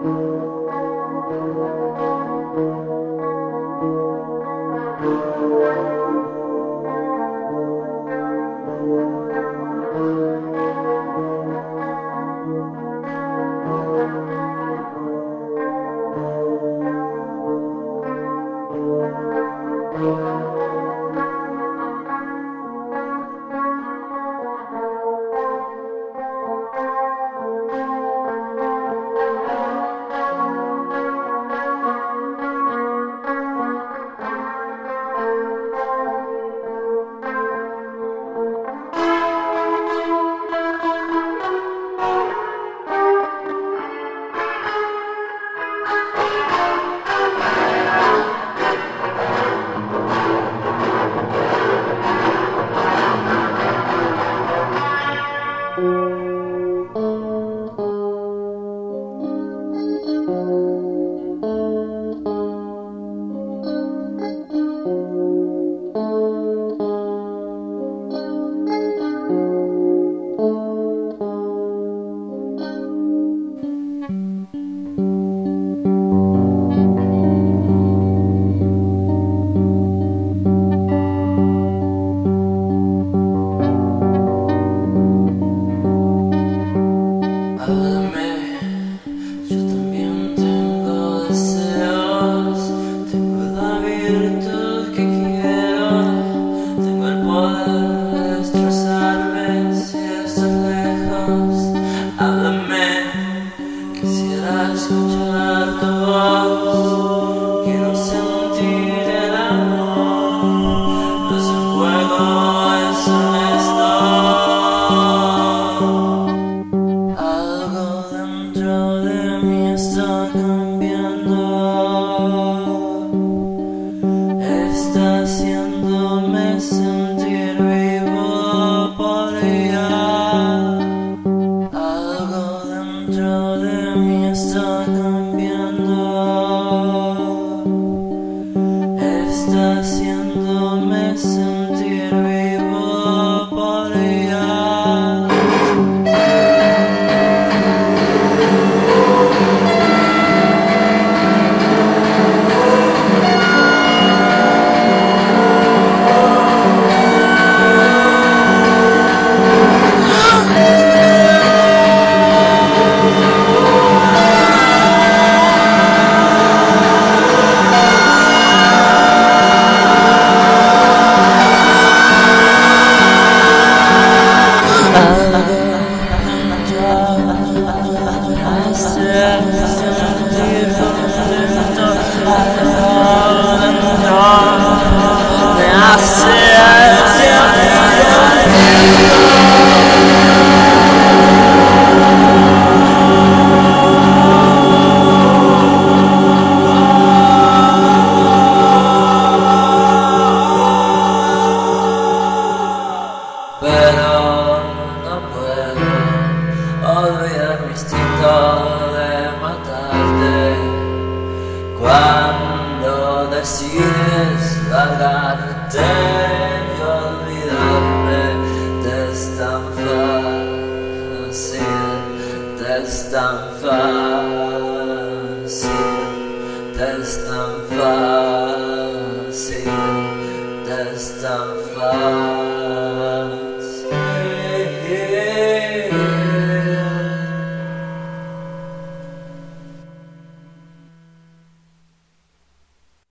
Escuchar tu voz, quiero sentir el amor, no es un juego, es honesto. Algo dentro de mí está cambiando, está haciéndome sentir vivo por ella. Algo dentro de mí está cambiando, está haciéndome sentir vivo por ella. Pero no puedo olvidar mi instinto de matarte cuando decides largarte y olvidarme. Te es tan fácil, te es tan fácil, te es tan fácil.